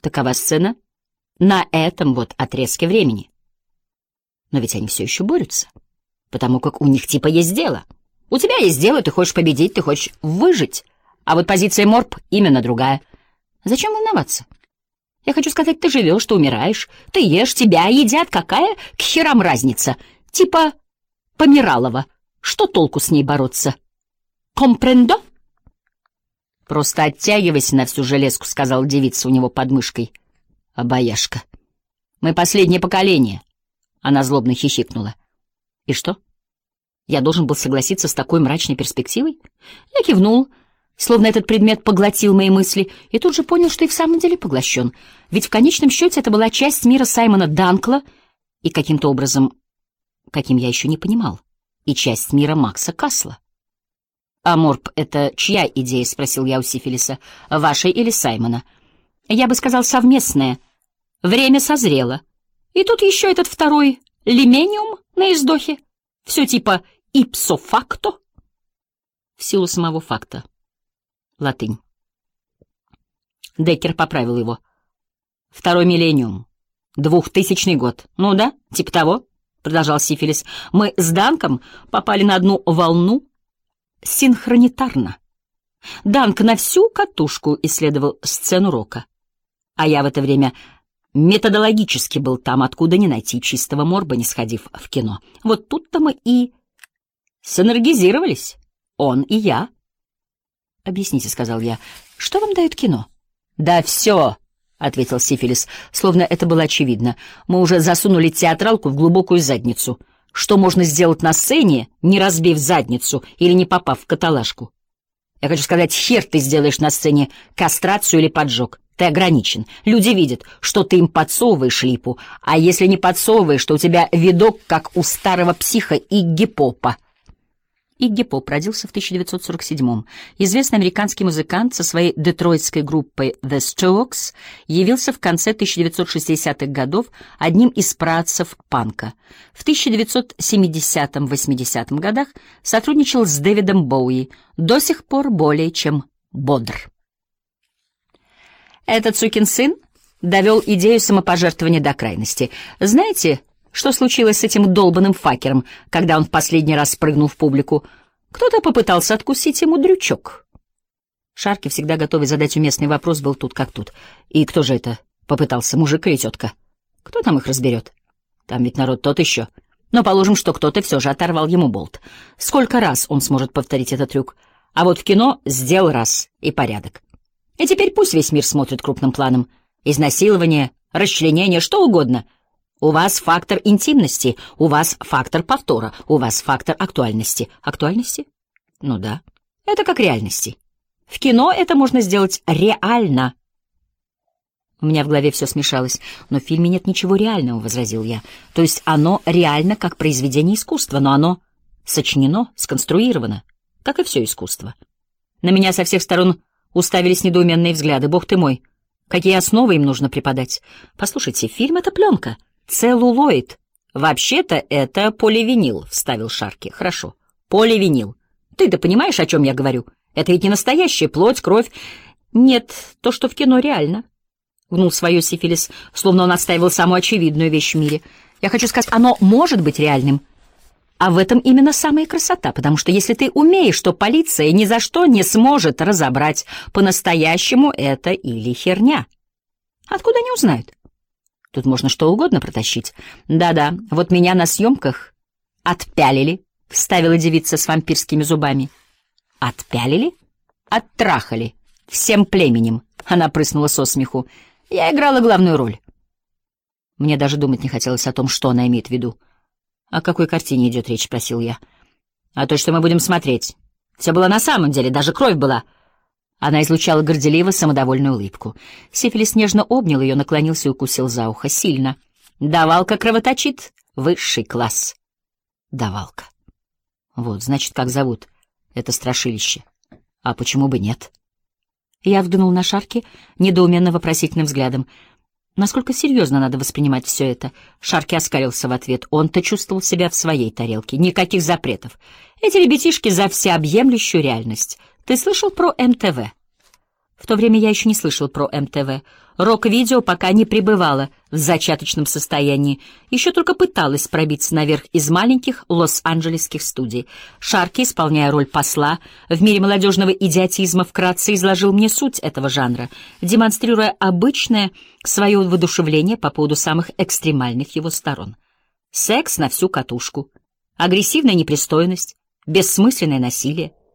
Такова сцена на этом вот отрезке времени. Но ведь они все еще борются, потому как у них типа есть дело. У тебя есть дело, ты хочешь победить, ты хочешь выжить. А вот позиция Морб именно другая. Зачем волноваться? Я хочу сказать, ты живешь, ты умираешь, ты ешь, тебя едят, какая к херам разница? Типа Помиралова. Что толку с ней бороться? Компрендо? Просто оттягивайся на всю железку, сказала девица у него под мышкой. Обаяшка. Мы последнее поколение. Она злобно хихикнула. И что? Я должен был согласиться с такой мрачной перспективой? Я кивнул, словно этот предмет поглотил мои мысли, и тут же понял, что и в самом деле поглощен. Ведь в конечном счете это была часть мира Саймона Данкла и каким-то образом, каким я еще не понимал, и часть мира Макса Касла. «А Морб — это чья идея?» — спросил я у Сифилиса. «Ваша или Саймона?» «Я бы сказал, совместная. Время созрело. И тут еще этот второй лимениум на издохе. Все типа ipso facto». В силу самого факта. Латынь. Деккер поправил его. «Второй миллениум. 2000 год. Ну да, типа того», — продолжал Сифилис. «Мы с Данком попали на одну волну синхронитарно. Данк на всю катушку исследовал сцену рока. А я в это время методологически был там, откуда не найти чистого Морба, не сходив в кино. Вот тут-то мы и синергизировались, он и я». «Объясните», — сказал я, — «что вам дает кино?» «Да все», — ответил Сифилис, словно это было очевидно. «Мы уже засунули театралку в глубокую задницу. Что можно сделать на сцене, не разбив задницу или не попав в каталажку? Я хочу сказать, хер ты сделаешь на сцене кастрацию или поджог. Ты ограничен. Люди видят, что ты им подсовываешь липу, а если не подсовываешь, то у тебя видок, как у старого психа Игги Попа». Игги Поп родился в 1947-м. Известный американский музыкант со своей детройтской группой The Strokes явился в конце 1960-х годов одним из праотцев панка. В 1970-80 годах сотрудничал с Дэвидом Боуи, до сих пор более чем бодр. Этот сукин сын довел идею самопожертвования до крайности. Знаете, что случилось с этим долбаным факером, когда он в последний раз спрыгнул в публику? Кто-то попытался откусить ему дрючок. Шарки, всегда готовый задать уместный вопрос, был тут как тут. И кто же это попытался, мужик или тетка? Кто там их разберет? Там ведь народ тот еще. Но положим, что кто-то все же оторвал ему болт. Сколько раз он сможет повторить этот трюк? А вот в кино сделал раз и порядок. И теперь пусть весь мир смотрит крупным планом. Изнасилование, расчленение, что угодно — у вас фактор интимности, у вас фактор повтора, у вас фактор актуальности. Актуальности? Ну да. Это как реальности. В кино это можно сделать реально. У меня в голове все смешалось. Но в фильме нет ничего реального, — возразил я. То есть оно реально как произведение искусства, но оно сочинено, сконструировано, как и все искусство. На меня со всех сторон уставились недоуменные взгляды. Бог ты мой, какие основы им нужно преподать? Послушайте, фильм — это пленка. Целлулоид. Вообще-то это поливинил, — вставил Шарки. Хорошо, поливинил. Ты-то понимаешь, о чем я говорю? Это ведь не настоящая плоть, кровь. Нет, то, что в кино, реально. Гнул свое Сифилис, словно он отстаивал самую очевидную вещь в мире. Я хочу сказать, оно может быть реальным. А в этом именно самая красота, потому что если ты умеешь, то полиция ни за что не сможет разобрать, по-настоящему это или херня. Откуда они узнают? Тут можно что угодно протащить. Да-да, вот меня на съемках отпялили, — вставила девица с вампирскими зубами. Отпялили? Оттрахали. Всем племенем. Она прыснула со смеху. Я играла главную роль. Мне даже думать не хотелось о том, что она имеет в виду. «О какой картине идет речь?» — спросил я. «О той, что мы будем смотреть. Все было на самом деле, даже кровь была». Она излучала горделиво самодовольную улыбку. Сифилис нежно обнял ее, наклонился и укусил за ухо. Сильно. Давалка кровоточит. Высший класс. Давалка. Вот, значит, как зовут это страшилище. А почему бы нет? Я взглянул на Шарки недоуменно вопросительным взглядом. Насколько серьезно надо воспринимать все это? Шарки оскалился в ответ. Он-то чувствовал себя в своей тарелке. Никаких запретов. Эти ребятишки за всеобъемлющую реальность. Ты слышал про МТВ? В то время я еще не слышал про МТВ. Рок-видео пока не пребывало в зачаточном состоянии, еще только пыталась пробиться наверх из маленьких лос-анджелесских студий. Шарки, исполняя роль посла, в мире молодежного идиотизма вкратце изложил мне суть этого жанра, демонстрируя обычное свое воодушевление по поводу самых экстремальных его сторон. Секс на всю катушку, агрессивная непристойность, бессмысленное насилие.